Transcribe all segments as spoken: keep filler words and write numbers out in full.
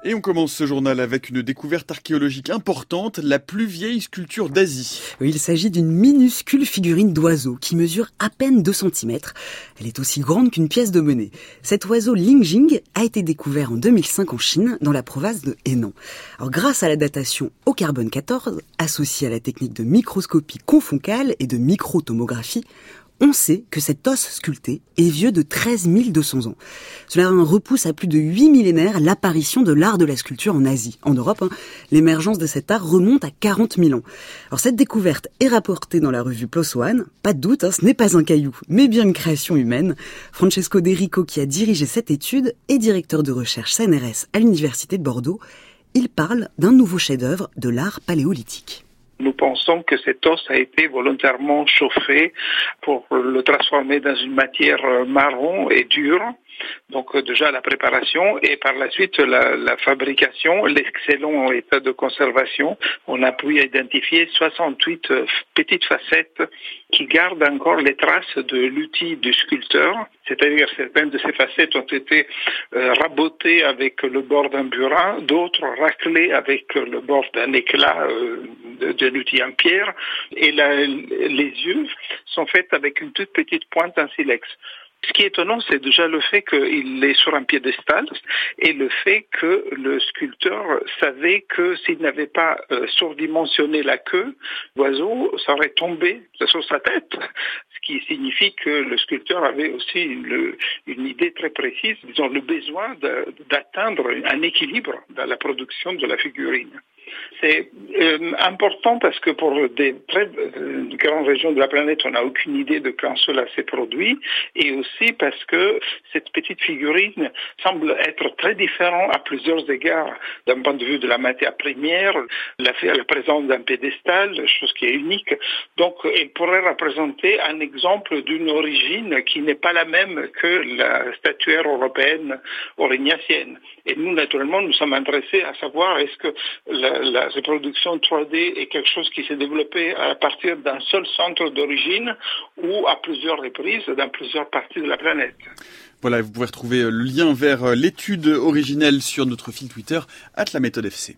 Et on commence ce journal avec une découverte archéologique importante, la plus vieille sculpture d'Asie. Oui, il s'agit d'une minuscule figurine d'oiseau qui mesure à peine deux centimètres. Elle est aussi grande qu'une pièce de monnaie. Cet oiseau Lingjing a été découvert en deux mille cinq en Chine, dans la province de Henan. Alors, grâce à la datation au carbone quatorze, associée à la technique de microscopie confoncale et de microtomographie, on sait que cet os sculpté est vieux de treize mille deux cents ans. Cela repousse à plus de huit millénaires l'apparition de l'art de la sculpture en Asie. En Europe, hein, l'émergence de cet art remonte à quarante mille ans. Alors cette découverte est rapportée dans la revue PLOS ONE. Pas de doute, hein, ce n'est pas un caillou, mais bien une création humaine. Francesco De Rico, qui a dirigé cette étude, est directeur de recherche C N R S à l'Université de Bordeaux. Il parle d'un nouveau chef-d'œuvre de l'art paléolithique. Nous pensons que cet os a été volontairement chauffé pour le transformer dans une matière marron et dure. Donc déjà la préparation et par la suite la, la fabrication, l'excellent état de conservation. On a pu identifier soixante-huit petites facettes qui gardent encore les traces de l'outil du sculpteur. C'est-à-dire certaines de ces facettes ont été euh, rabotées avec le bord d'un burin, d'autres raclées avec le bord d'un éclat euh, de, de l'outil en pierre. Et la, les yeux sont faits avec une toute petite pointe en silex. Ce qui est étonnant, c'est déjà le fait qu'il est sur un piédestal et le fait que le sculpteur savait que s'il n'avait pas euh, surdimensionné la queue, l'oiseau serait tombé sur sa tête. Ce qui signifie que le sculpteur avait aussi une, une idée très précise, disons, le besoin de, d'atteindre un équilibre dans la production de la figurine. C'est euh, important parce que pour des très euh, grandes régions de la planète, on n'a aucune idée de quand cela s'est produit, et aussi parce que cette petite figurine semble être très différente à plusieurs égards d'un point de vue de la matière première, la, la présence d'un pédestal, chose qui est unique. Donc, elle pourrait représenter un exemple d'une origine qui n'est pas la même que la statuaire européenne aurignacienne. Et nous, naturellement, nous sommes intéressés à savoir est-ce que la, la reproduction trois D est quelque chose qui s'est développé à partir d'un seul centre d'origine ou à plusieurs reprises dans plusieurs parties de la planète. Voilà, vous pouvez retrouver le lien vers l'étude originelle sur notre fil Twitter, arobase la méthode F C.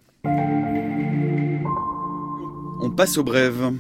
On passe aux brèves.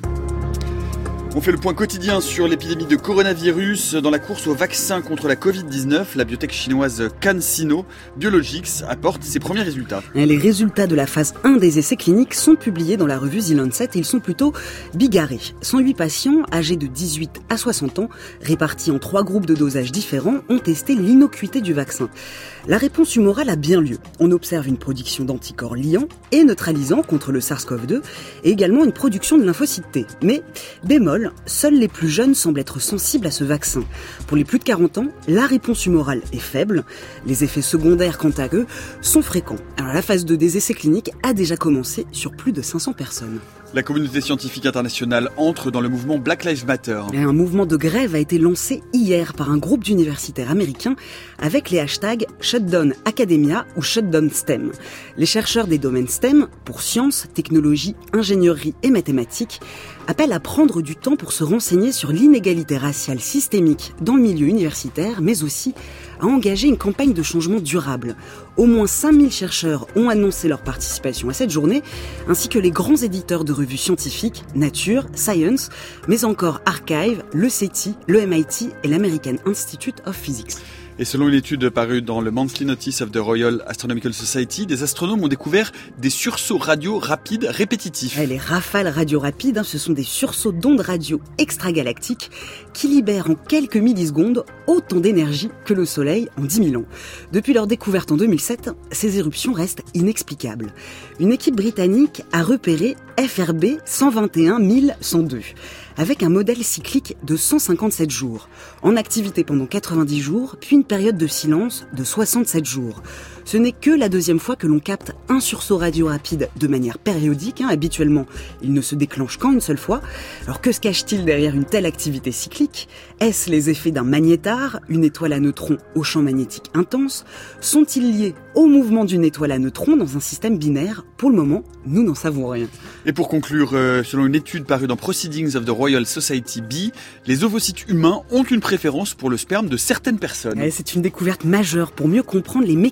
On fait le point quotidien sur l'épidémie de coronavirus. Dans la course au vaccin contre la covid dix-neuf, la biotech chinoise CanSino Biologics apporte ses premiers résultats. Les résultats de la phase un des essais cliniques sont publiés dans la revue The Lancet et ils sont plutôt bigarrés. cent huit patients âgés de dix-huit à soixante ans, répartis en trois groupes de dosage différents, ont testé l'innocuité du vaccin. La réponse humorale a bien lieu. On observe une production d'anticorps liants et neutralisants contre le SARS-CoV deux et également une production de lymphocytes T. Mais, bémol, seuls les plus jeunes semblent être sensibles à ce vaccin. Pour les plus de quarante ans, la réponse humorale est faible. Les effets secondaires, quant à eux, sont fréquents. Alors, la phase deux des essais cliniques a déjà commencé sur plus de cinq cents personnes. La communauté scientifique internationale entre dans le mouvement Black Lives Matter. Et un mouvement de grève a été lancé hier par un groupe d'universitaires américains avec les hashtags Shutdown Academia ou Shutdown STEM. Les chercheurs des domaines STEM, pour sciences, technologies, ingénierie et mathématiques, appellent à prendre du temps pour se renseigner sur l'inégalité raciale systémique dans le milieu universitaire, mais aussi à engager une campagne de changement durable. Au moins cinq mille chercheurs ont annoncé leur participation à cette journée, ainsi que les grands éditeurs de revues scientifiques, Nature, Science, mais encore Archive, le C E T I, le M I T et l'American Institute of Physics. Et selon une étude parue dans le Monthly Notice of the Royal Astronomical Society, des astronomes ont découvert des sursauts radio rapides répétitifs. Les rafales radio rapides, hein, ce sont des sursauts d'ondes radio extragalactiques qui libèrent en quelques millisecondes autant d'énergie que le Soleil en dix mille ans. Depuis leur découverte en deux mille sept, ces éruptions restent inexplicables. Une équipe britannique a repéré F R B cent vingt et un mille cent deux, avec un modèle cyclique de cent cinquante-sept jours, en activité pendant quatre-vingt-dix jours, puis une période de silence de soixante-sept jours. Ce n'est que la deuxième fois que l'on capte un sursaut radio rapide de manière périodique. Hein. Habituellement, il ne se déclenche qu'en une seule fois. Alors que se cache-t-il derrière une telle activité cyclique ? Est-ce les effets d'un magnétar, une étoile à neutrons au champ magnétique intense ? Sont-ils liés au mouvement d'une étoile à neutrons dans un système binaire ? Pour le moment, nous n'en savons rien. Et pour conclure, euh, selon une étude parue dans Proceedings of the Royal Society B, les ovocytes humains ont une préférence pour le sperme de certaines personnes. Ouais, c'est une découverte majeure pour mieux comprendre les mécanismes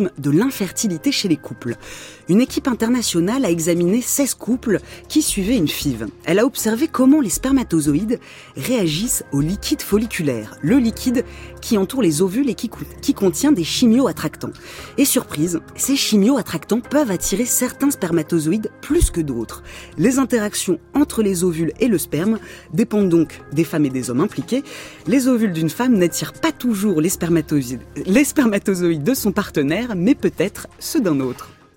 mécanisme de l'infertilité chez les couples. Une équipe internationale a examiné seize couples qui suivaient une F I V. Elle a observé comment les spermatozoïdes réagissent au liquide folliculaire, le liquide qui entoure les ovules et qui, qui contient des chimioattractants. Et surprise, ces chimioattractants peuvent attirer certains spermatozoïdes plus que d'autres. Les interactions entre les ovules et le sperme dépendent donc des femmes et des hommes impliqués. Les ovules d'une femme n'attirent pas toujours les spermatozoïdes, les spermatozoïdes de son partenaire, mais peut-être ceux d'un autre.